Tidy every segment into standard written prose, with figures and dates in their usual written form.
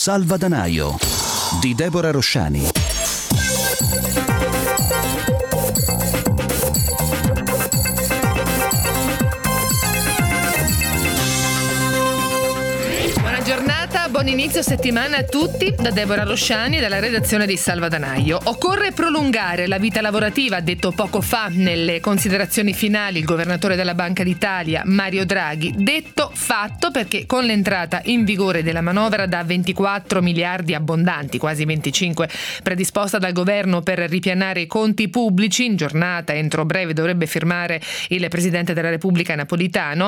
Salvadanaio di Deborah Rosciani. Buon inizio settimana a tutti da Deborah Rosciani dalla redazione di Salvadanaio. Occorre prolungare la vita lavorativa, ha detto poco fa nelle considerazioni finali il governatore della Banca d'Italia Mario Draghi. Detto fatto, perché con l'entrata in vigore della manovra da 24 miliardi abbondanti, quasi 25, predisposta dal governo per ripianare i conti pubblici, in giornata entro breve dovrebbe firmare il Presidente della Repubblica Napolitano,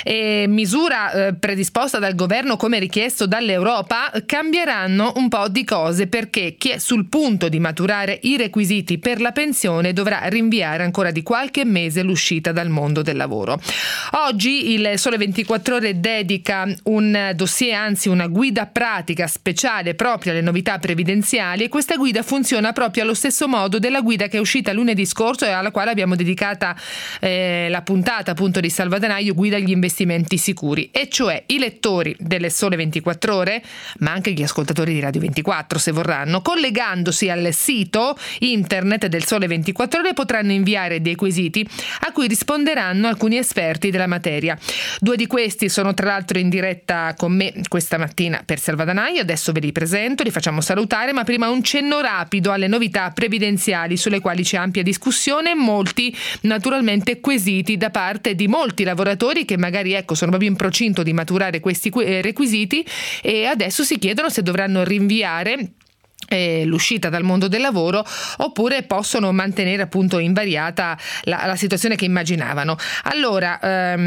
misura predisposta dal governo come richiesto dall'Europa, cambieranno un po' di cose, perché chi è sul punto di maturare i requisiti per la pensione dovrà rinviare ancora di qualche mese l'uscita dal mondo del lavoro. Oggi il Sole 24 Ore dedica un dossier, anzi una guida pratica speciale proprio alle novità previdenziali, e questa guida funziona proprio allo stesso modo della guida che è uscita lunedì scorso e alla quale abbiamo dedicata la puntata appunto di Salvadanaio, guida agli investimenti sicuri, e cioè i lettori delle Sole 24 Ore, ma anche gli ascoltatori di Radio 24 se vorranno, collegandosi al sito internet del Sole 24 Ore potranno inviare dei quesiti a cui risponderanno alcuni esperti della materia. Due di questi sono tra l'altro in diretta con me questa mattina per Salvadanaio, adesso ve li presento, li facciamo salutare, ma prima un cenno rapido alle novità previdenziali sulle quali c'è ampia discussione e molti naturalmente quesiti da parte di molti lavoratori che magari sono proprio in procinto di maturare questi requisiti e adesso si chiedono se dovranno rinviare l'uscita dal mondo del lavoro oppure possono mantenere appunto invariata la situazione che immaginavano. Allora,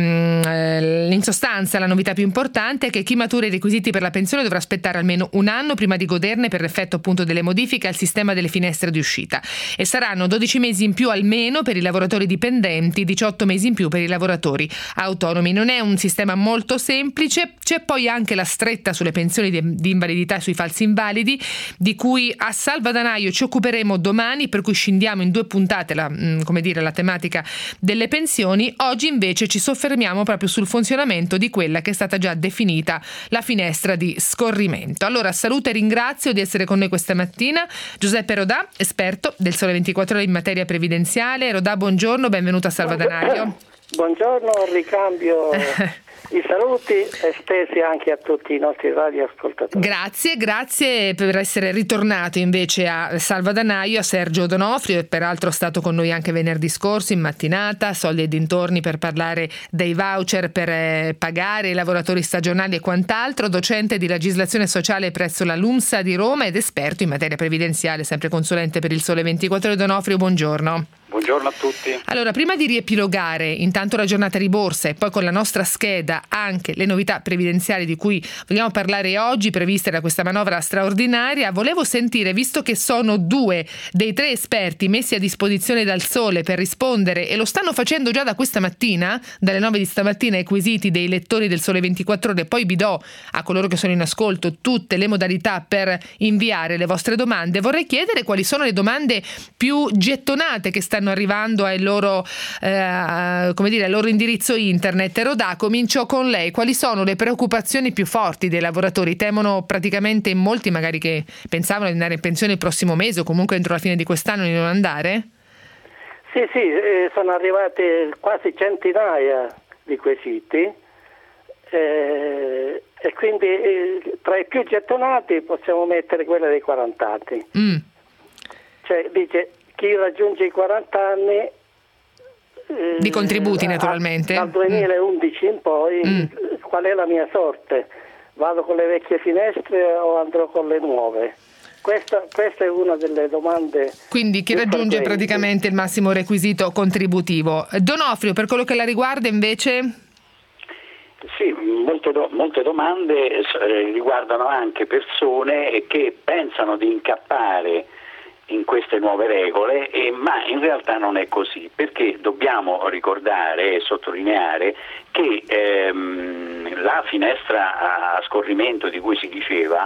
in sostanza la novità più importante è che chi matura i requisiti per la pensione dovrà aspettare almeno un anno prima di goderne per effetto appunto delle modifiche al sistema delle finestre di uscita, e saranno 12 mesi in più almeno per i lavoratori dipendenti, 18 mesi in più per i lavoratori autonomi. Non è un sistema molto semplice. C'è poi anche la stretta sulle pensioni di invalidità e sui falsi invalidi, di cui a Salvadanaio ci occuperemo domani, per cui scindiamo in due puntate la tematica delle pensioni. Oggi invece ci soffermiamo proprio sul funzionamento di quella che è stata già definita la finestra di scorrimento. Allora saluto e ringrazio di essere con noi questa mattina Giuseppe Rodà, esperto del Sole 24 Ore in materia previdenziale. Rodà, buongiorno, benvenuto a Salvadanaio. Buongiorno, ricambio i saluti estesi anche a tutti i nostri radioascoltatori. Grazie per essere ritornato invece a Salvadanaio, a Sergio D'Onofrio, e peraltro è stato con noi anche venerdì scorso in mattinata, soldi e dintorni, per parlare dei voucher per pagare i lavoratori stagionali e quant'altro, docente di legislazione sociale presso la LUMSA di Roma ed esperto in materia previdenziale, sempre consulente per il Sole 24 Ore. D'Onofrio, buongiorno. Buongiorno a tutti. Allora, prima di riepilogare intanto la giornata di borsa e poi con la nostra scheda anche le novità previdenziali di cui vogliamo parlare oggi, previste da questa manovra straordinaria, volevo sentire, visto che sono due dei tre esperti messi a disposizione dal Sole per rispondere, e lo stanno facendo già da questa mattina, dalle 9 di stamattina, ai quesiti dei lettori del Sole 24 Ore, poi vi do a coloro che sono in ascolto tutte le modalità per inviare le vostre domande. Vorrei chiedere quali sono le domande più gettonate che stanno arrivando al loro indirizzo internet. Rodà, comincio con lei. Quali sono le preoccupazioni più forti dei lavoratori? Temono praticamente in molti, magari, che pensavano di andare in pensione il prossimo mese o comunque entro la fine di quest'anno, di non andare? Sì, sono arrivate quasi centinaia di quesiti e quindi tra i più gettonati possiamo mettere quella dei 40 anni. Cioè, dice, chi raggiunge i 40 anni di contributi naturalmente dal 2011 in poi, qual è la mia sorte? Vado con le vecchie finestre o andrò con le nuove? Questa è una delle domande. Quindi chi raggiunge praticamente il massimo requisito contributivo. D'Onofrio, per quello che la riguarda invece? Sì, molte domande riguardano anche persone che pensano di incappare in queste nuove regole, ma in realtà non è così, perché dobbiamo ricordare e sottolineare che la finestra a scorrimento di cui si diceva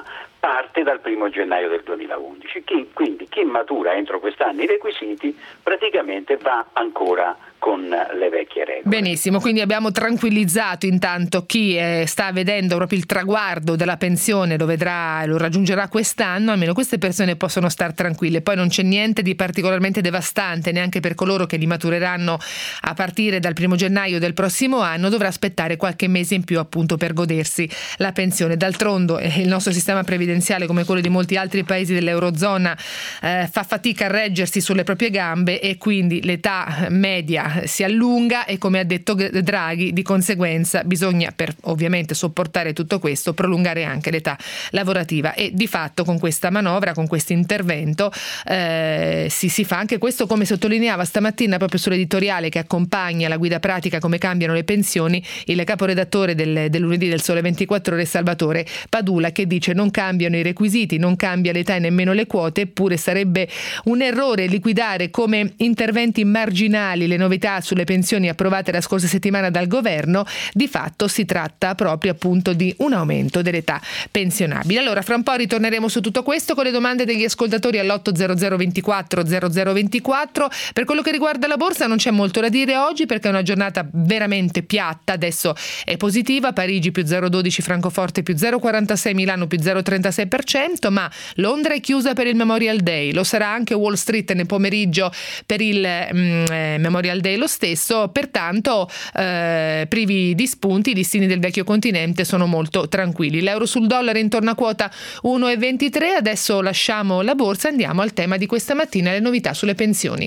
parte dal 1 gennaio del 2011. Quindi chi matura entro quest'anno i requisiti praticamente va ancora con le vecchie regole. Benissimo, quindi abbiamo tranquillizzato intanto chi sta vedendo proprio il traguardo della pensione, lo raggiungerà quest'anno, almeno queste persone possono star tranquille. Poi non c'è niente di particolarmente devastante neanche per coloro che li matureranno a partire dal 1 gennaio del prossimo anno, dovrà aspettare qualche mese in più appunto per godersi la pensione. D'altronde il nostro sistema previdenziale, come quello di molti altri paesi dell'Eurozona, fa fatica a reggersi sulle proprie gambe e quindi l'età media si allunga e, come ha detto Draghi, di conseguenza bisogna, per ovviamente sopportare tutto questo, prolungare anche l'età lavorativa. E di fatto con questa manovra, con questo intervento si fa anche questo, come sottolineava stamattina proprio sull'editoriale che accompagna la guida pratica Come cambiano le pensioni, il caporedattore del lunedì del Sole 24 Ore Salvatore Padula, che dice: non cambiano i requisiti, non cambia l'età e nemmeno le quote, eppure sarebbe un errore liquidare come interventi marginali le novità sulle pensioni approvate la scorsa settimana dal governo. Di fatto si tratta proprio appunto di un aumento dell'età pensionabile. Allora fra un po' ritorneremo su tutto questo con le domande degli ascoltatori all'800 24 0024. Per quello che riguarda la borsa non c'è molto da dire oggi perché è una giornata veramente piatta. Adesso è positiva Parigi più 0,12, Francoforte più 0,46, Milano più 0,36%, ma Londra è chiusa per il Memorial Day, lo sarà anche Wall Street nel pomeriggio per il Memorial Day lo stesso, pertanto privi di spunti, i listini del vecchio continente sono molto tranquilli. L'euro sul dollaro intorno a quota 1,23. Adesso lasciamo la borsa, andiamo al tema di questa mattina, le novità sulle pensioni.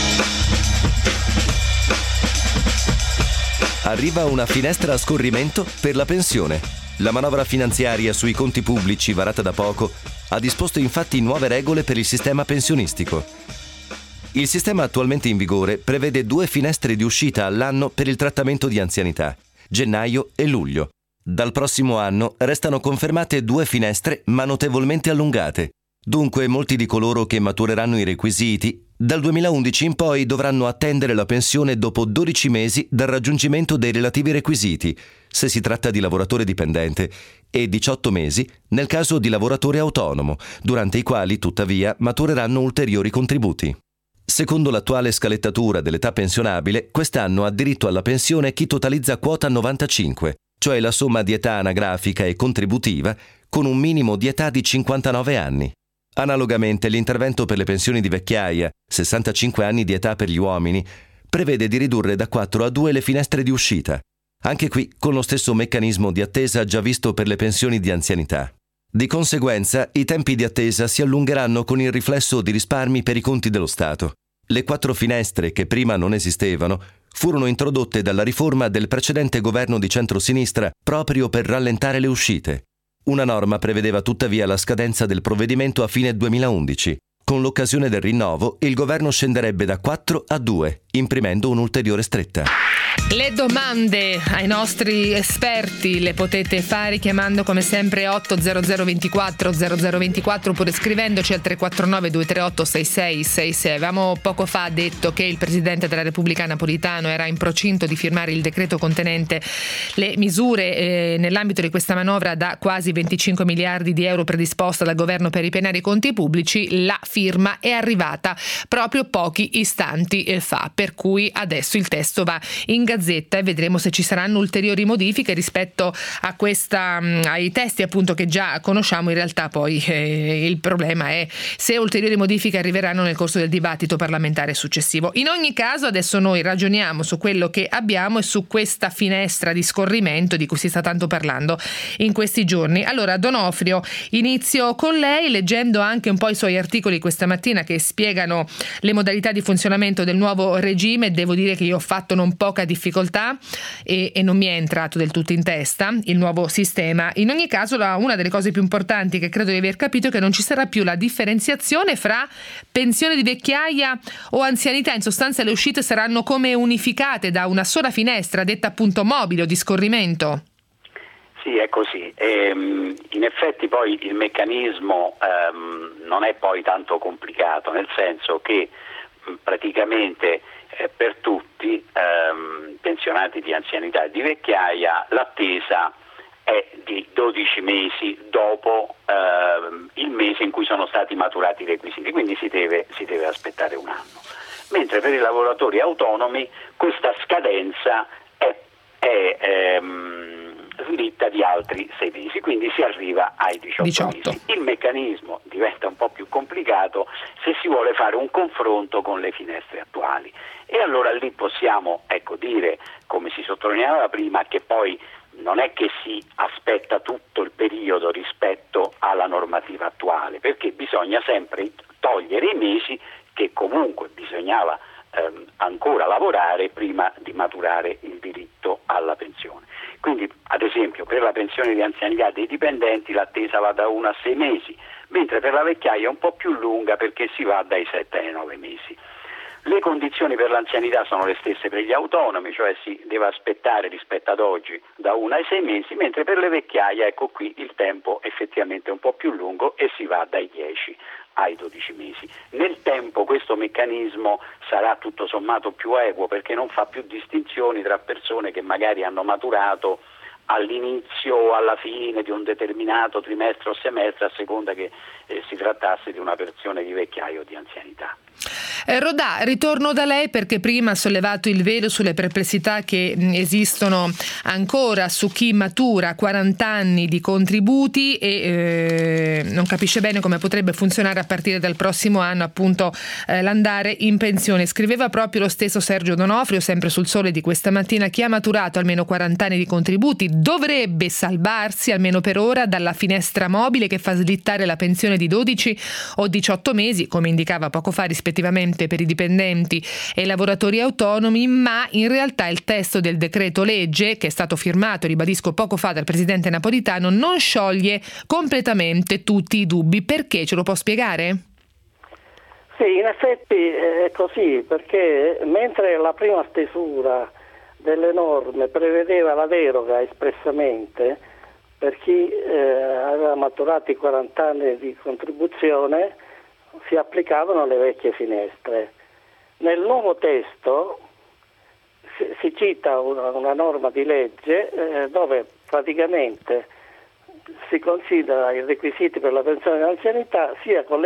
Arriva una finestra a scorrimento per la pensione. La manovra finanziaria sui conti pubblici varata da poco ha disposto infatti nuove regole per il sistema pensionistico. Il sistema attualmente in vigore prevede 2 finestre di uscita all'anno per il trattamento di anzianità, gennaio e luglio. Dal prossimo anno restano confermate 2 finestre ma notevolmente allungate. Dunque molti di coloro che matureranno i requisiti dal 2011 in poi dovranno attendere la pensione dopo 12 mesi dal raggiungimento dei relativi requisiti, se si tratta di lavoratore dipendente, e 18 mesi nel caso di lavoratore autonomo, durante i quali tuttavia matureranno ulteriori contributi. Secondo l'attuale scalettatura dell'età pensionabile, quest'anno ha diritto alla pensione chi totalizza quota 95, cioè la somma di età anagrafica e contributiva con un minimo di età di 59 anni. Analogamente, l'intervento per le pensioni di vecchiaia, 65 anni di età per gli uomini, prevede di ridurre da 4 a 2 le finestre di uscita, anche qui con lo stesso meccanismo di attesa già visto per le pensioni di anzianità. Di conseguenza, i tempi di attesa si allungheranno con il riflesso di risparmi per i conti dello Stato. Le 4 finestre che prima non esistevano furono introdotte dalla riforma del precedente governo di centrosinistra proprio per rallentare le uscite. Una norma prevedeva tuttavia la scadenza del provvedimento a fine 2011. Con l'occasione del rinnovo, il governo scenderebbe da 4 a 2, imprimendo un'ulteriore stretta. Le domande ai nostri esperti le potete fare chiamando come sempre 800 24 0024 oppure scrivendoci al 349 238 6666. Avevamo poco fa detto che il Presidente della Repubblica Napolitano era in procinto di firmare il decreto contenente le misure nell'ambito di questa manovra da quasi 25 miliardi di euro predisposta dal governo per ripianare i conti pubblici. La firma è arrivata proprio pochi istanti fa, per cui adesso il testo va in Gazzetta e vedremo se ci saranno ulteriori modifiche rispetto a ai testi appunto che già conosciamo. In realtà poi il problema è se ulteriori modifiche arriveranno nel corso del dibattito parlamentare successivo. In ogni caso adesso noi ragioniamo su quello che abbiamo e su questa finestra di scorrimento di cui si sta tanto parlando in questi giorni. Allora Donofrio, inizio con lei leggendo anche un po' i suoi articoli questa mattina che spiegano le modalità di funzionamento del nuovo regime. Devo dire che io ho fatto non poca difficoltà e non mi è entrato del tutto in testa il nuovo sistema. In ogni caso una delle cose più importanti che credo di aver capito è che non ci sarà più la differenziazione fra pensione di vecchiaia o anzianità. In sostanza le uscite saranno come unificate da una sola finestra, detta appunto mobile o di scorrimento. Sì, è così. In effetti poi il meccanismo non è poi tanto complicato, nel senso che praticamente per tutti pensionati di anzianità e di vecchiaia l'attesa è di 12 mesi dopo il mese in cui sono stati maturati i requisiti, quindi si deve aspettare un anno. Mentre per i lavoratori autonomi questa scadenza è slitta di altri 6 mesi, quindi si arriva ai 18 mesi. Il meccanismo diventa un po' più complicato se si vuole fare un confronto con le finestre attuali, e allora lì possiamo dire, come si sottolineava prima, che poi non è che si aspetta tutto il periodo rispetto alla normativa attuale, perché bisogna sempre togliere i mesi che comunque bisognava ancora lavorare prima di maturare il diritto alla pensione. Quindi, ad esempio, per la pensione di anzianità dei dipendenti l'attesa va da 1 a 6 mesi, mentre per la vecchiaia è un po' più lunga perché si va dai 7 ai 9 mesi. Le condizioni per l'anzianità sono le stesse per gli autonomi, cioè si deve aspettare rispetto ad oggi da 1 ai 6 mesi, mentre per le vecchiaie, qui il tempo effettivamente è un po' più lungo e si va dai 10 ai 12 mesi. Nel tempo questo meccanismo sarà tutto sommato più equo, perché non fa più distinzioni tra persone che magari hanno maturato all'inizio o alla fine di un determinato trimestre o semestre, a seconda che si trattasse di una pensione di vecchiaia o di anzianità. Rodà, ritorno da lei perché prima ha sollevato il velo sulle perplessità che esistono ancora su chi matura 40 anni di contributi e non capisce bene come potrebbe funzionare a partire dal prossimo anno appunto l'andare in pensione. Scriveva proprio lo stesso Sergio D'Onofrio, sempre sul Sole di questa mattina: chi ha maturato almeno 40 anni di contributi dovrebbe salvarsi almeno per ora dalla finestra mobile che fa slittare la pensione di 12 o 18 mesi, come indicava poco fa, rispettivamente per i dipendenti e i lavoratori autonomi, ma in realtà il testo del decreto legge, che è stato firmato, ribadisco, poco fa dal presidente Napolitano, non scioglie completamente tutti i dubbi. Perché? Ce lo può spiegare? Sì, in effetti è così, perché mentre la prima stesura delle norme prevedeva la deroga espressamente per chi aveva maturato i 40 anni di contribuzione, si applicavano le vecchie finestre. Nel nuovo testo si cita una norma di legge dove praticamente si considera i requisiti per la pensione di anzianità sia con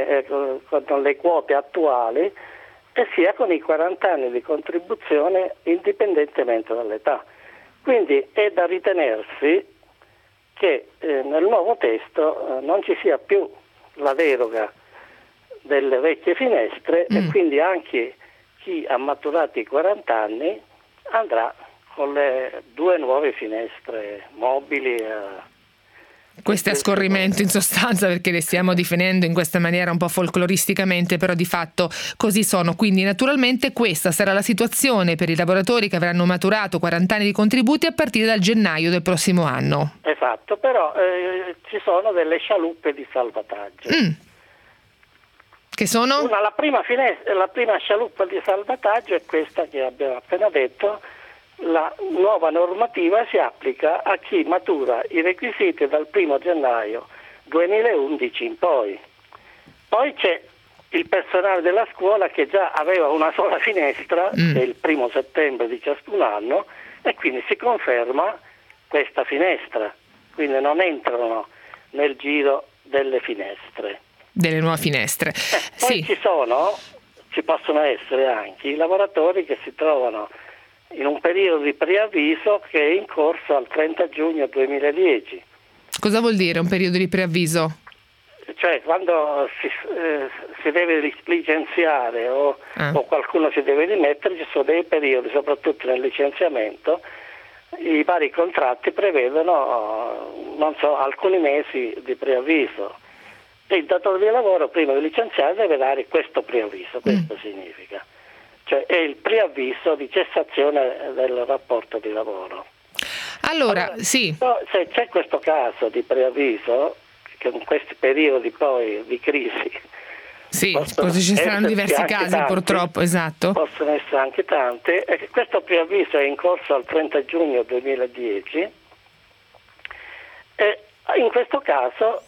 le quote attuali e sia con i 40 anni di contribuzione indipendentemente dall'età. Quindi è da ritenersi che nel nuovo testo non ci sia più la deroga delle vecchie finestre e quindi anche chi ha maturato i 40 anni andrà con le 2 nuove finestre mobili. Questo è a scorrimento in sostanza, perché le stiamo definendo in questa maniera un po' folcloristicamente, però di fatto così sono. Quindi naturalmente questa sarà la situazione per i lavoratori che avranno maturato 40 anni di contributi a partire dal gennaio del prossimo anno. Esatto, però ci sono delle scialuppe di salvataggio. Che sono? La prima scialuppa di salvataggio è questa che abbiamo appena detto. La nuova normativa si applica a chi matura i requisiti dal 1 gennaio 2011 in poi. Poi c'è il personale della scuola che già aveva una sola finestra, che è il 1 settembre di ciascun anno, e quindi si conferma questa finestra. Quindi non entrano nel giro delle finestre. Delle nuove finestre. Poi ci possono essere anche i lavoratori che si trovano in un periodo di preavviso che è in corso al 30 giugno 2010. Cosa vuol dire un periodo di preavviso? Cioè quando si deve licenziare o qualcuno si deve dimettere, ci sono dei periodi, soprattutto nel licenziamento. I vari contratti prevedono alcuni mesi di preavviso. E il datore di lavoro prima di licenziare deve dare questo preavviso, questo significa. Cioè è il preavviso di cessazione del rapporto di lavoro. Allora, sì. Se c'è questo caso di preavviso, che in questi periodi poi di crisi così ci saranno diversi casi tanti, purtroppo, esatto. Possono essere anche tante, e questo preavviso è in corso al 30 giugno 2010 e in questo caso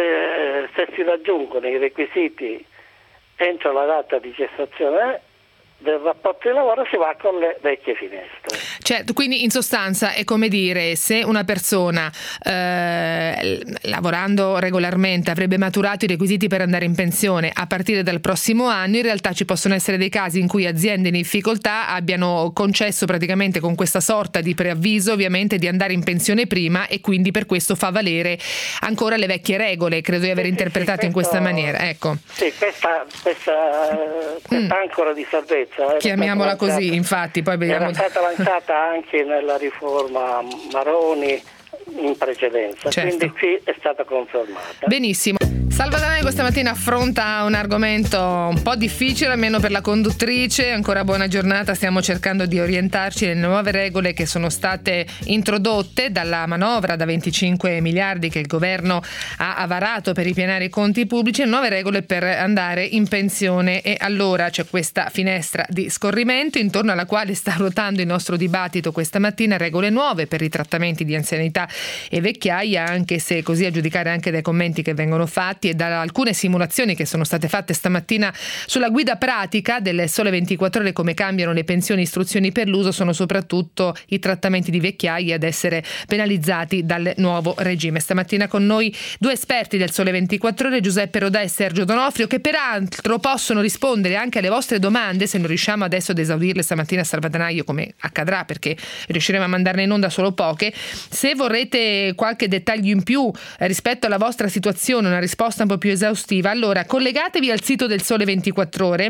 se si raggiungono i requisiti entro la data di cessazione del rapporto di lavoro si va con le vecchie finestre. Certo, quindi in sostanza è come dire, se una persona lavorando regolarmente avrebbe maturato i requisiti per andare in pensione a partire dal prossimo anno, in realtà ci possono essere dei casi in cui aziende in difficoltà abbiano concesso praticamente con questa sorta di preavviso ovviamente di andare in pensione prima, e quindi per questo fa valere ancora le vecchie regole. Credo di aver interpretato in questa maniera, ecco. Sì, questa ancora di salvezza. Chiamiamola così, infatti, poi vediamo. Era stata lanciata anche nella riforma Maroni in precedenza, certo. Quindi qui è stata confermata. Benissimo. Salva Danaio questa mattina affronta un argomento un po' difficile, almeno per la conduttrice. Ancora buona giornata, stiamo cercando di orientarci nelle nuove regole che sono state introdotte dalla manovra da 25 miliardi che il governo ha varato per ripianare i conti pubblici, nuove regole per andare in pensione. E allora c'è questa finestra di scorrimento intorno alla quale sta ruotando il nostro dibattito questa mattina, regole nuove per i trattamenti di anzianità e vecchiaia, anche se così a giudicare anche dai commenti che vengono fatti e da alcune simulazioni che sono state fatte stamattina sulla guida pratica del Sole 24 Ore, come cambiano le pensioni, istruzioni per l'uso, sono soprattutto i trattamenti di vecchiaia ad essere penalizzati dal nuovo regime. Stamattina con noi due esperti del Sole 24 Ore, Giuseppe Rodà e Sergio Donofrio, che peraltro possono rispondere anche alle vostre domande se non riusciamo adesso ad esaudirle stamattina a Salva Danaio, come accadrà perché riusciremo a mandarne in onda solo poche. Se vorrete qualche dettaglio in più rispetto alla vostra situazione, una risposta un po' più esaustiva, allora collegatevi al sito del Sole 24 Ore,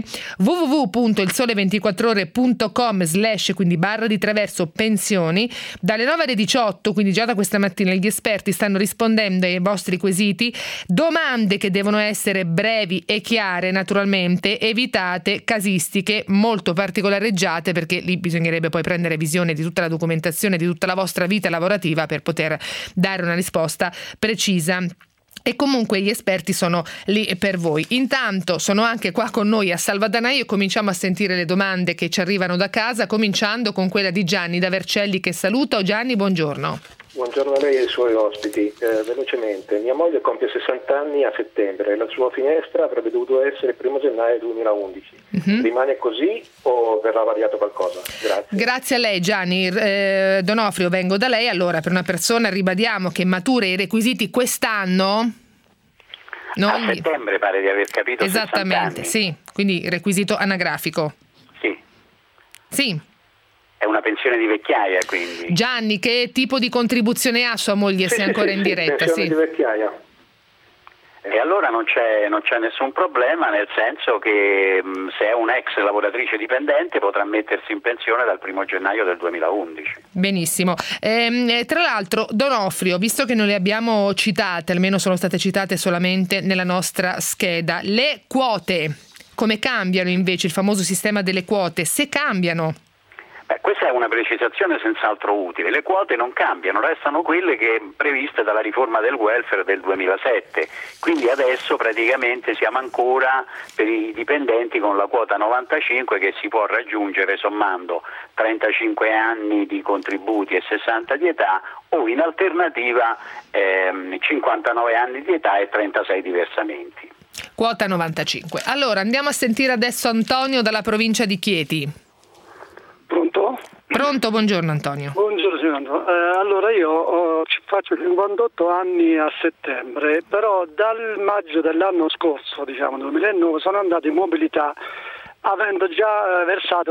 www.ilsole24ore.com/ quindi /pensioni. Dalle 9 alle 18, quindi già da questa mattina, gli esperti stanno rispondendo ai vostri quesiti, domande che devono essere brevi e chiare, naturalmente evitate casistiche molto particolareggiate, perché lì bisognerebbe poi prendere visione di tutta la documentazione di tutta la vostra vita lavorativa per poter dare una risposta precisa. E comunque gli esperti sono lì per voi. Intanto sono anche qua con noi a Salva Danaio e cominciamo a sentire le domande che ci arrivano da casa, cominciando con quella di Gianni da Vercelli, che saluto. Gianni, buongiorno. Buongiorno a lei e ai suoi ospiti. Velocemente, mia moglie compie 60 anni a settembre, la sua finestra avrebbe dovuto essere il 1 gennaio 2011. Rimane così o verrà variato qualcosa? Grazie. Grazie a lei Gianni. Donofrio, vengo da lei. Allora, per una persona, ribadiamo, che matura i requisiti quest'anno, a settembre pare di aver capito. Esattamente, sì, quindi requisito anagrafico. Sì. È una pensione di vecchiaia, quindi. Gianni, che tipo di contribuzione ha sua moglie, se è ancora in diretta? Pensione di vecchiaia. E allora non c'è nessun problema, nel senso che se è un'ex lavoratrice dipendente potrà mettersi in pensione dal 1 gennaio del 2011. Benissimo. Tra l'altro, Donofrio, visto che non le abbiamo citate, almeno sono state citate solamente nella nostra scheda, le quote, come cambiano invece il famoso sistema delle quote? Se cambiano? Questa è una precisazione senz'altro utile. Le quote non cambiano, restano quelle che previste dalla riforma del welfare del 2007. Quindi adesso praticamente siamo ancora per i dipendenti con la quota 95, che si può raggiungere sommando 35 anni di contributi e 60 di età, o in alternativa 59 anni di età e 36 di versamenti. Quota 95. Allora andiamo a sentire adesso Antonio dalla provincia di Chieti. Pronto, buongiorno Antonio. Buongiorno signor. Allora io faccio 58 anni a settembre, però dal maggio dell'anno scorso, 2009, sono andato in mobilità avendo già versato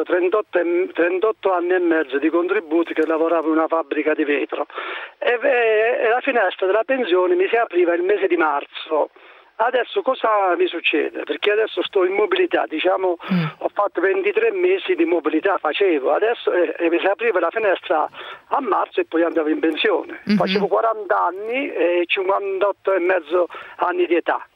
38 anni e mezzo di contributi, che lavoravo in una fabbrica di vetro, e la finestra della pensione mi si apriva il mese di marzo. Adesso cosa mi succede? Perché adesso sto in mobilità, ho fatto 23 mesi di mobilità, adesso mi si apriva la finestra a marzo e poi andavo in pensione. Facevo 40 anni e 58 e mezzo anni di età.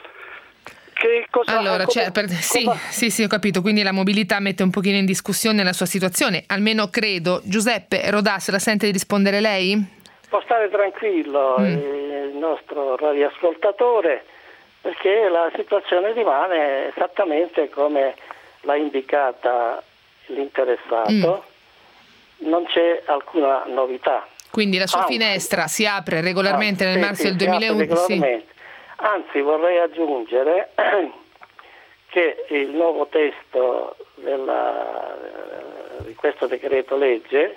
Che cosa, allora, sì, ho capito, quindi la mobilità mette un pochino in discussione la sua situazione, almeno credo. Giuseppe Rodà, se la sente di rispondere lei? Può stare tranquillo il nostro radioascoltatore, perché la situazione rimane esattamente come l'ha indicata l'interessato, non c'è alcuna novità. Quindi la sua finestra si apre regolarmente nel marzo del 2011? Anzi, vorrei aggiungere che il nuovo testo di questo decreto legge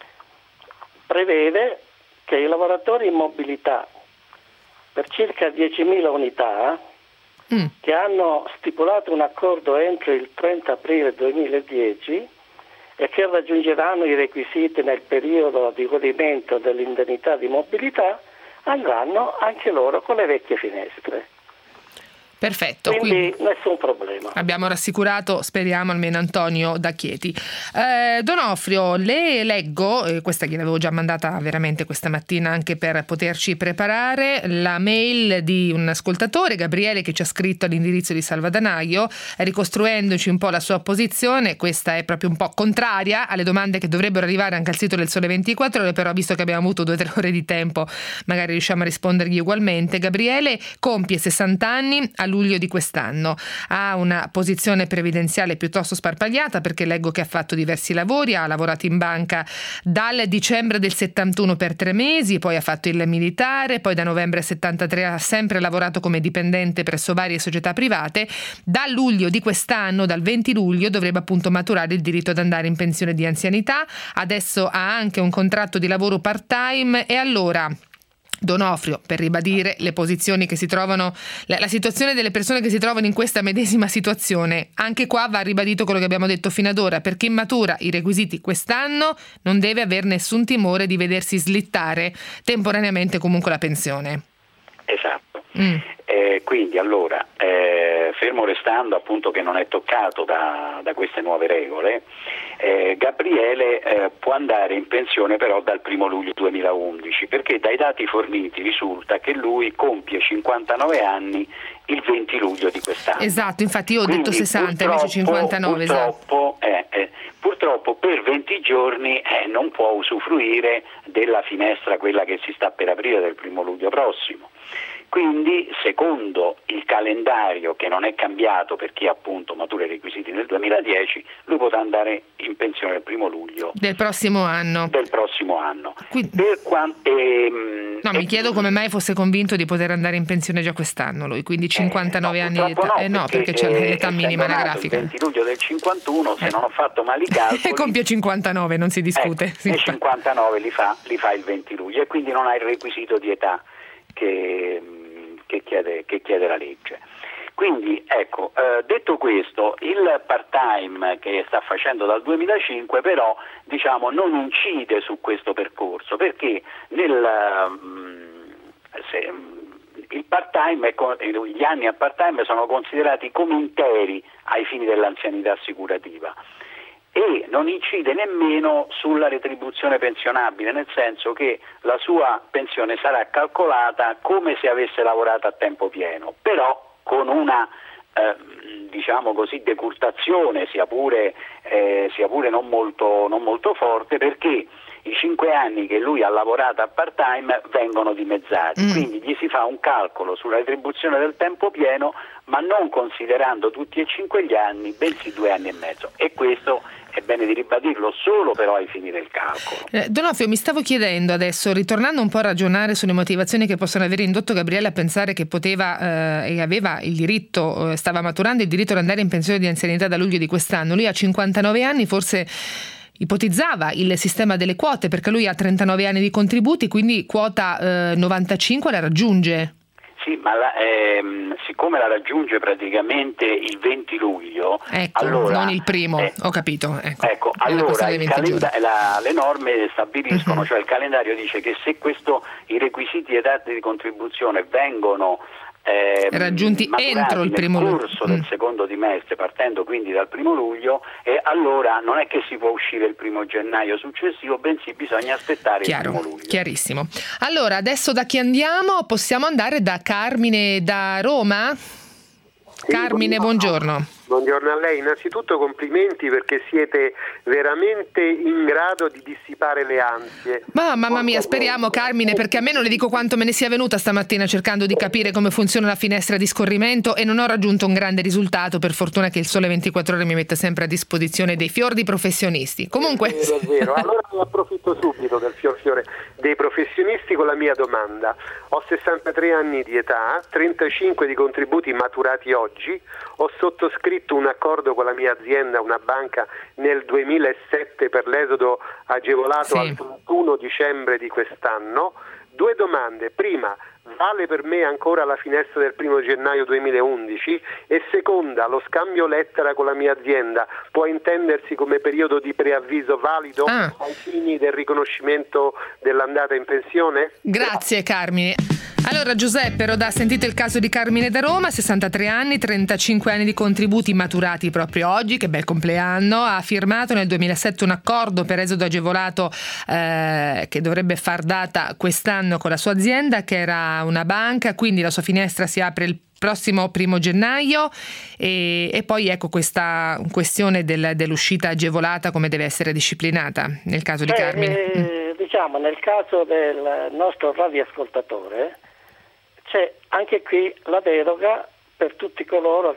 prevede che i lavoratori in mobilità per circa 10.000 unità che hanno stipulato un accordo entro il 30 aprile 2010 e che raggiungeranno i requisiti nel periodo di godimento dell'indennità di mobilità andranno anche loro con le vecchie finestre. Perfetto, quindi nessun problema. Abbiamo rassicurato, speriamo, almeno Antonio da Chieti. Donofrio, le leggo, questa gliel'avevo già mandata veramente questa mattina anche per poterci preparare, la mail di un ascoltatore, Gabriele, che ci ha scritto all'indirizzo di Salvadanaio, ricostruendoci un po' la sua posizione. Questa è proprio un po' contraria alle domande che dovrebbero arrivare anche al sito del Sole 24 Ore, però visto che abbiamo avuto 2 o 3 ore di tempo magari riusciamo a rispondergli ugualmente. Gabriele compie 60 anni a luglio di quest'anno, ha una posizione previdenziale piuttosto sparpagliata perché leggo che ha fatto diversi lavori, ha lavorato in banca dal dicembre del 71 per 3 mesi, poi ha fatto il militare, poi da novembre 73 ha sempre lavorato come dipendente presso varie società private. Da luglio di quest'anno, dal 20 luglio, dovrebbe appunto maturare il diritto ad andare in pensione di anzianità. Adesso ha anche un contratto di lavoro part-time e allora, Donofrio, per ribadire le posizioni che si trovano, la situazione delle persone che si trovano in questa medesima situazione, anche qua va ribadito quello che abbiamo detto fino ad ora: per chi matura i requisiti quest'anno non deve aver nessun timore di vedersi slittare temporaneamente comunque la pensione. Esatto. Quindi allora, fermo restando appunto che non è toccato da queste nuove regole, Gabriele può andare in pensione però dal 1 luglio 2011, perché dai dati forniti risulta che lui compie 59 anni il 20 luglio di quest'anno. Esatto, infatti io ho detto 60, invece 59. Purtroppo per 20 giorni non può usufruire della finestra, quella che si sta per aprire del 1 luglio prossimo. Quindi, secondo il calendario, che non è cambiato per chi appunto matura i requisiti nel 2010, lui potrà andare in pensione il 1 luglio del prossimo anno. Quindi, mi chiedo come mai fosse convinto di poter andare in pensione già quest'anno lui, quindi 59 anni di età. Perché c'è l'età minima anagrafica. Il 20 luglio del 51, se non ho fatto male i calcoli, compie 59, non si discute. E 59 li fa il 20 luglio e quindi non ha il requisito di età che chiede la legge. Quindi ecco, detto questo, il part-time che sta facendo dal 2005 però non incide su questo percorso, perché il part-time gli anni a part-time sono considerati come interi ai fini dell'anzianità assicurativa e non incide nemmeno sulla retribuzione pensionabile, nel senso che la sua pensione sarà calcolata come se avesse lavorato a tempo pieno, però con una decurtazione sia pure non molto forte, perché i 5 anni che lui ha lavorato a part-time vengono dimezzati, quindi gli si fa un calcolo sulla retribuzione del tempo pieno, ma non considerando tutti e 5 gli anni, bensì 2 anni e mezzo, e questo è bene di ribadirlo solo però ai fini del calcolo. Donofrio, mi stavo chiedendo adesso, ritornando un po' a ragionare sulle motivazioni che possono aver indotto Gabriele a pensare che poteva e aveva il diritto, stava maturando il diritto ad andare in pensione di anzianità da luglio di quest'anno. Lui ha 59 anni, forse ipotizzava il sistema delle quote, perché lui ha 39 anni di contributi, quindi quota 95 la raggiunge. Sì, ma siccome la raggiunge praticamente il 20 luglio, allora, non il primo, ho capito. Ecco, allora le norme stabiliscono, cioè il calendario dice che se i requisiti di età di contribuzione vengono raggiunti entro il primo luglio, nel corso del secondo trimestre, partendo quindi dal 1 luglio, e allora non è che si può uscire il 1 gennaio successivo, bensì bisogna aspettare il 1 luglio. Chiarissimo. Allora, adesso da chi andiamo? Possiamo andare da Carmine da Roma? Sì, Carmine, buongiorno. Buongiorno a lei, innanzitutto complimenti perché siete veramente in grado di dissipare le ansie. Mamma mia, speriamo Carmine, perché a me non le dico quanto me ne sia venuta stamattina cercando di capire come funziona la finestra di scorrimento e non ho raggiunto un grande risultato, per fortuna che il Sole 24 Ore mi mette sempre a disposizione dei fior di professionisti. Comunque... È vero. Allora approfitto subito del fiore dei professionisti con la mia domanda. Ho 63 anni di età, 35 di contributi maturati oggi, ho sottoscritto sottoscritto un accordo con la mia azienda, una banca, nel 2007 per l'esodo agevolato al 31 dicembre di quest'anno. 2 domande: prima, vale per me ancora la finestra del 1 gennaio 2011? E seconda, lo scambio lettera con la mia azienda può intendersi come periodo di preavviso valido ai fini del riconoscimento dell'andata in pensione? Grazie Carmine. Allora Giuseppe Rodà, sentite il caso di Carmine da Roma, 63 anni, 35 anni di contributi maturati proprio oggi, che bel compleanno. Ha firmato nel 2007 un accordo per esodo agevolato che dovrebbe far data quest'anno con la sua azienda, che era una banca, quindi la sua finestra si apre il prossimo 1 gennaio e poi ecco questa questione dell'uscita agevolata, come deve essere disciplinata nel caso di Carmine. Diciamo, nel caso del nostro radioascoltatore c'è anche qui la deroga per tutti coloro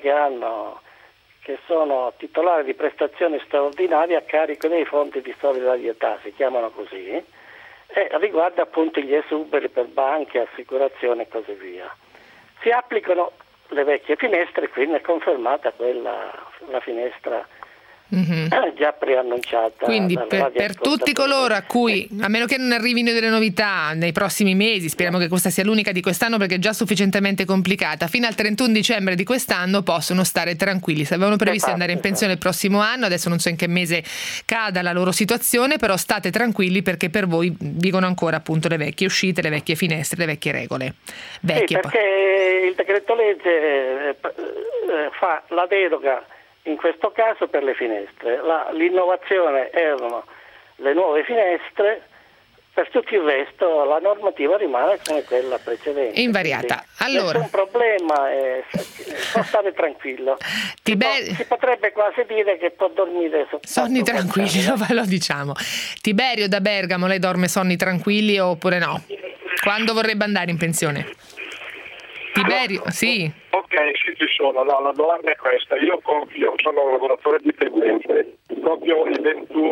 che sono titolari di prestazioni straordinarie a carico dei fondi di solidarietà, si chiamano così, e riguarda appunto gli esuberi per banche, assicurazioni e così via. Si applicano le vecchie finestre, quindi è confermata la finestra già preannunciata. Quindi per tutti coloro a cui, a meno che non arrivino delle novità nei prossimi mesi, speriamo che questa sia l'unica di quest'anno perché è già sufficientemente complicata, fino al 31 dicembre di quest'anno possono stare tranquilli. Se avevano previsto di andare in pensione il prossimo anno, adesso non so in che mese cada la loro situazione, però state tranquilli perché per voi vigono ancora appunto le vecchie uscite, le vecchie finestre, le vecchie regole. Sì, perché il decreto legge fa la deroga in questo caso per le finestre. L'innovazione erano le nuove finestre, per tutto il resto la normativa rimane come quella precedente. Invariata. Allora, nessun problema, può stare tranquillo. Si potrebbe quasi dire che può dormire sonni tranquilli, lo diciamo. Tiberio da Bergamo, lei dorme sonni tranquilli oppure no? Quando vorrebbe andare in pensione? Tiberio, sì. Ok, sì, ci sono. No, la domanda è questa. Io sono un lavoratore dipendente. Proprio il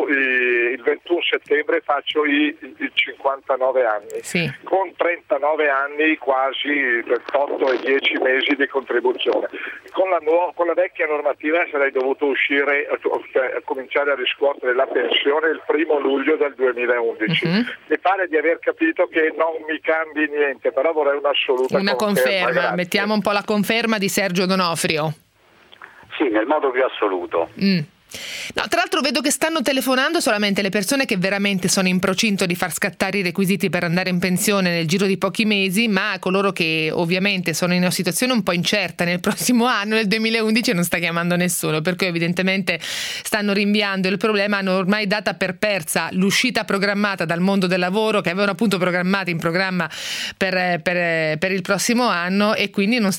21 settembre faccio i 59 anni. Sì. Con 39 anni quasi 28 e 10 mesi di contribuzione. Con la vecchia normativa sarei dovuto uscire, cominciare a riscuotere la pensione il 1 luglio del 2011. Mi pare di aver capito che non mi cambi niente, però vorrei un'assoluta conferma. Grazie. Mettiamo un po' la conferma di Sergio Donofrio. Sì, nel modo più assoluto. No, tra l'altro vedo che stanno telefonando solamente le persone che veramente sono in procinto di far scattare i requisiti per andare in pensione nel giro di pochi mesi, ma coloro che ovviamente sono in una situazione un po' incerta nel prossimo anno, nel 2011, non sta chiamando nessuno, per cui evidentemente stanno rinviando il problema, hanno ormai data per persa l'uscita programmata dal mondo del lavoro, che avevano appunto programmati in programma per il prossimo anno, e quindi non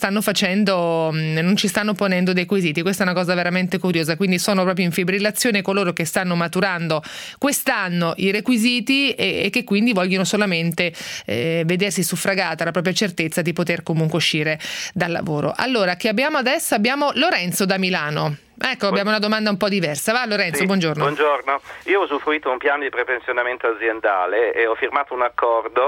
ci stanno ponendo dei quesiti. Questa è una cosa veramente curiosa, quindi sono proprio in fibrillazione coloro che stanno maturando quest'anno i requisiti e che quindi vogliono solamente vedersi suffragata la propria certezza di poter comunque uscire dal lavoro. Allora, che abbiamo adesso? Abbiamo Lorenzo da Milano. Ecco, abbiamo una domanda un po' diversa. Va Lorenzo, sì, buongiorno. Buongiorno. Io ho usufruito un piano di prepensionamento aziendale e ho firmato un accordo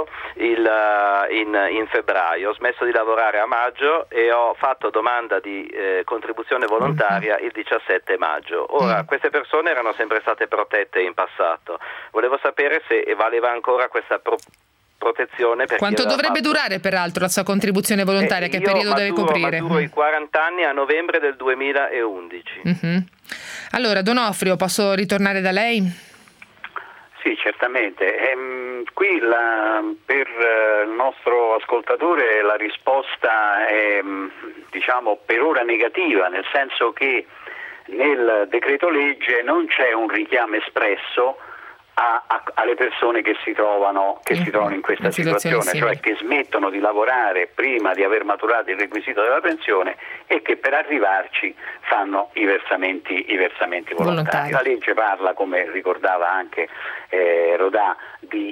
in febbraio. Ho smesso di lavorare a maggio e ho fatto domanda di contribuzione volontaria il 17 maggio. Ora, queste persone erano sempre state protette in passato. Volevo sapere se valeva ancora questa protezione. Quanto dovrebbe durare peraltro la sua contribuzione volontaria? Che periodo deve coprire? Maturo i 40 anni a novembre del 2011. Allora Donofrio, posso ritornare da lei? Sì, certamente. Qui per il nostro ascoltatore la risposta è per ora negativa, nel senso che nel decreto legge non c'è un richiamo espresso alle persone che si trovano in questa situazione, cioè che smettono di lavorare prima di aver maturato il requisito della pensione e che per arrivarci fanno i versamenti volontari. La legge parla, come ricordava anche Rodà, di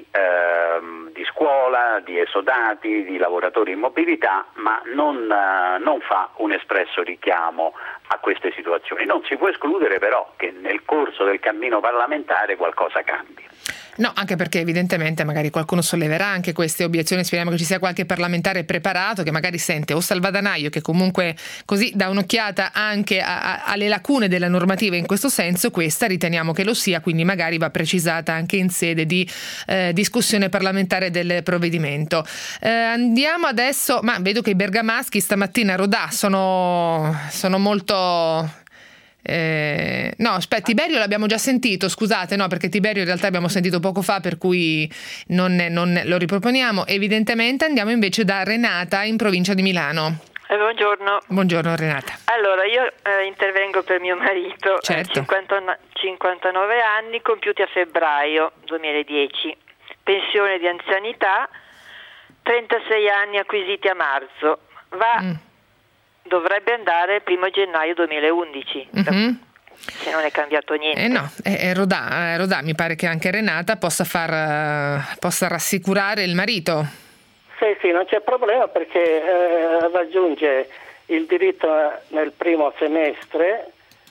scuola, di esodati, di lavoratori in mobilità, ma non fa un espresso richiamo a queste situazioni. Non si può escludere però che nel corso del cammino parlamentare qualcosa cambi. No, anche perché evidentemente magari qualcuno solleverà anche queste obiezioni, speriamo che ci sia qualche parlamentare preparato che magari sente o Salvadanaio, che comunque così dà un'occhiata anche alle lacune della normativa in questo senso, questa riteniamo che lo sia, quindi magari va precisata anche in sede di discussione parlamentare del provvedimento. Andiamo adesso, ma vedo che i bergamaschi stamattina a Rodà sono molto... no, aspetta, Tiberio l'abbiamo già sentito, scusate, no, perché Tiberio in realtà abbiamo sentito poco fa, per cui non lo riproponiamo. Evidentemente andiamo invece da Renata in provincia di Milano. Buongiorno. Buongiorno Renata. Allora, io intervengo per mio marito, certo. 59 anni, compiuti a febbraio 2010, pensione di anzianità, 36 anni acquisiti a marzo, dovrebbe andare 1 gennaio 2011, se non è cambiato niente. No, Rodà, mi pare che anche Renata possa rassicurare il marito. Sì, non c'è problema, perché raggiunge il diritto nel primo semestre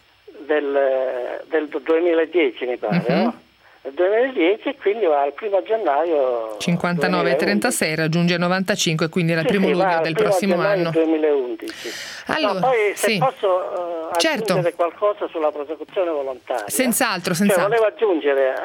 del 2010, mi pare, no? Nel 2010, quindi va al 1 gennaio 59,36, raggiunge 95, quindi al primo luglio del prossimo anno 2011. Allora, poi se posso aggiungere qualcosa sulla prosecuzione volontaria. Senz'altro. Volevo aggiungere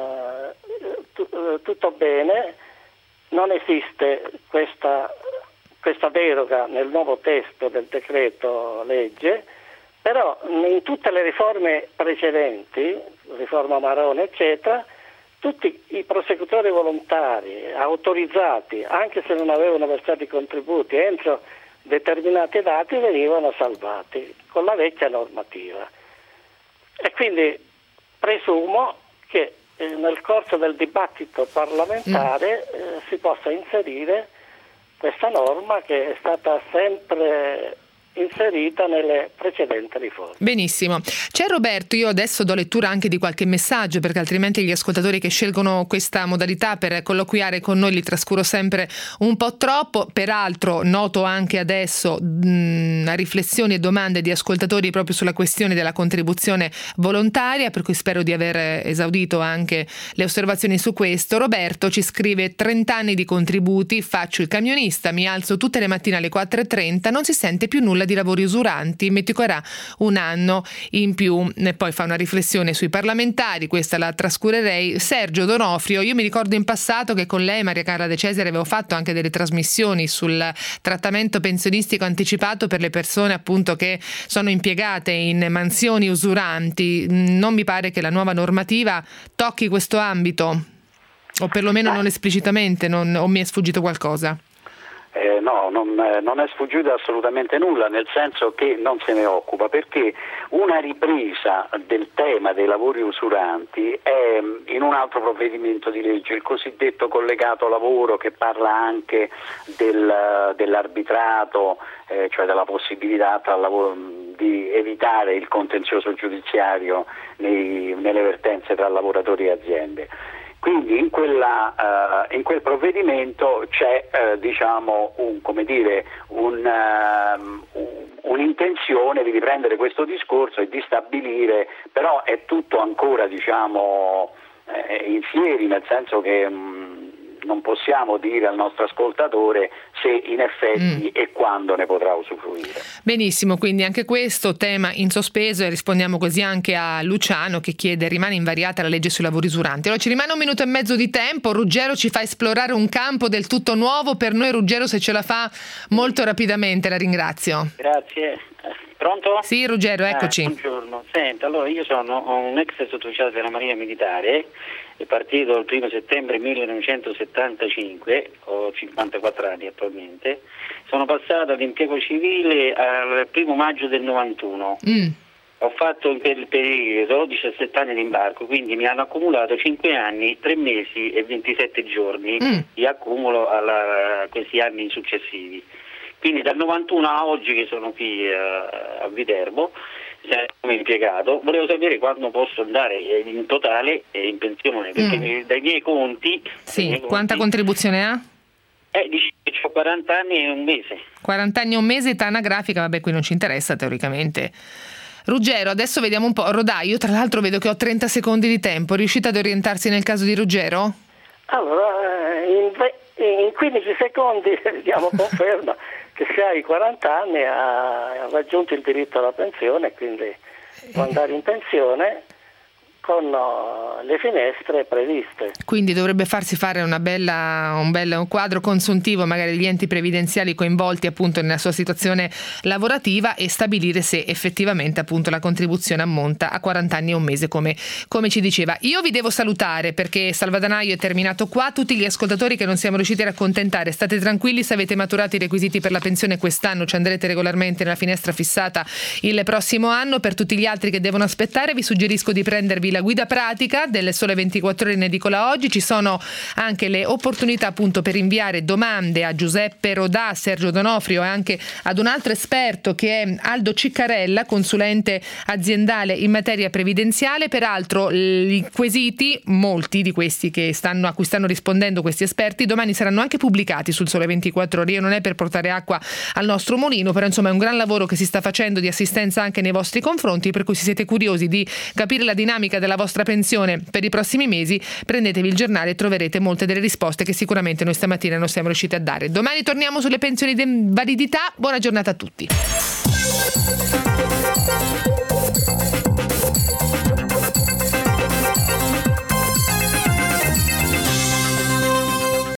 tutto bene, non esiste questa deroga nel nuovo testo del decreto legge, però in tutte le riforme precedenti, riforma Maroni eccetera, tutti i prosecutori volontari autorizzati, anche se non avevano versato i contributi entro determinati dati, venivano salvati con la vecchia normativa. E quindi presumo che nel corso del dibattito parlamentare si possa inserire questa norma che è stata sempre inserita nelle precedenti riforme. Benissimo. C'è Roberto, io adesso do lettura anche di qualche messaggio, perché altrimenti gli ascoltatori che scelgono questa modalità per colloquiare con noi li trascuro sempre un po' troppo. Peraltro noto anche adesso riflessioni e domande di ascoltatori proprio sulla questione della contribuzione volontaria, per cui spero di aver esaudito anche le osservazioni su questo. Roberto ci scrive: 30 anni di contributi, faccio il camionista, mi alzo tutte le mattine alle 4:30, non si sente più nulla di lavori usuranti, mi toccherà un anno in più. E poi fa una riflessione sui parlamentari, questa la trascurerei. Sergio Donofrio, io mi ricordo in passato che con lei, Maria Carla De Cesare, avevo fatto anche delle trasmissioni sul trattamento pensionistico anticipato per le persone appunto che sono impiegate in mansioni usuranti. Non mi pare che la nuova normativa tocchi questo ambito, o perlomeno non esplicitamente, o mi è sfuggito qualcosa? No, non è sfuggito assolutamente nulla, nel senso che non se ne occupa, perché una ripresa del tema dei lavori usuranti è in un altro provvedimento di legge, il cosiddetto collegato lavoro, che parla anche dell'arbitrato, cioè della possibilità di evitare il contenzioso giudiziario nelle vertenze tra lavoratori e aziende. Quindi in quel provvedimento c'è un'intenzione di riprendere questo discorso e di stabilire, però è tutto ancora in fieri, nel senso che non possiamo dire al nostro ascoltatore se in effetti e quando ne potrà usufruire. Benissimo, quindi anche questo tema in sospeso, e rispondiamo così anche a Luciano che chiede: rimane invariata la legge sui lavori usuranti? Allora ci rimane 1 minuto e mezzo di tempo. Ruggero ci fa esplorare un campo del tutto nuovo per noi. Ruggero, se ce la fa molto rapidamente, la ringrazio. Grazie. Pronto? Sì, Ruggero, eccoci. Buongiorno. Senta, allora io sono un ex sottufficiale della Marina Militare, è partito il 1 settembre 1975, ho 54 anni attualmente, sono passato all'impiego civile al 1 maggio del 91. Ho fatto il periodo 17 anni di imbarco, quindi mi hanno accumulato 5 anni, 3 mesi e 27 giorni di accumulo a questi anni successivi. Quindi dal 91 a oggi che sono qui a Viterbo come impiegato, volevo sapere quando posso andare in totale in pensione, perché dai miei conti... Sì, quanta contribuzione ha? Ho 40 anni e un mese. 40 anni e un mese, età anagrafica, vabbè, qui non ci interessa teoricamente. Ruggero, adesso vediamo un po'. Rodaio, tra l'altro vedo che ho 30 secondi di tempo. Riuscite ad orientarsi nel caso di Ruggero? Allora, in 15 secondi diamo conferma che se hai 40 anni ha raggiunto il diritto alla pensione, quindi può andare in pensione con le finestre previste. Quindi dovrebbe farsi fare un bel quadro consuntivo magari degli enti previdenziali coinvolti appunto nella sua situazione lavorativa e stabilire se effettivamente appunto la contribuzione ammonta a 40 anni e un mese come ci diceva. Io vi devo salutare perché Salvadanaio è terminato qua. Tutti gli ascoltatori che non siamo riusciti a raccontentare, state tranquilli, se avete maturato i requisiti per la pensione quest'anno ci andrete regolarmente nella finestra fissata il prossimo anno. Per tutti gli altri che devono aspettare vi suggerisco di prendervi la guida pratica del Sole 24 Ore in edicola oggi. Ci sono anche le opportunità appunto per inviare domande a Giuseppe Rodà, Sergio Donofrio e anche ad un altro esperto che è Aldo Ciccarella, consulente aziendale in materia previdenziale. Peraltro i quesiti, molti di questi a cui stanno rispondendo questi esperti, domani saranno anche pubblicati sul Sole 24 Ore. Io non è per portare acqua al nostro mulino, però insomma è un gran lavoro che si sta facendo di assistenza anche nei vostri confronti, per cui se siete curiosi di capire la dinamica della vostra pensione per i prossimi mesi, prendetevi il giornale e troverete molte delle risposte che sicuramente noi stamattina non siamo riusciti a dare. Domani torniamo sulle pensioni di validità. Buona giornata a tutti.